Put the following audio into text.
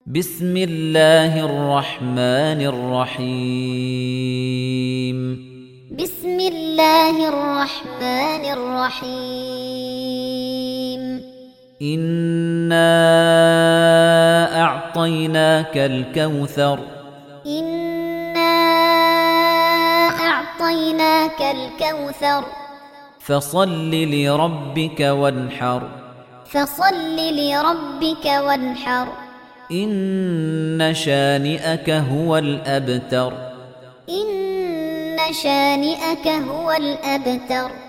بسم الله الرحمن الرحيم بسم الله الرحمن الرحيم إنا أعطيناك الكوثر إنا أعطيناك الكوثر فصل لربك وانحر فصل لربك وانحر إن شانئك هو الأبتر إن شانئك هو الأبتر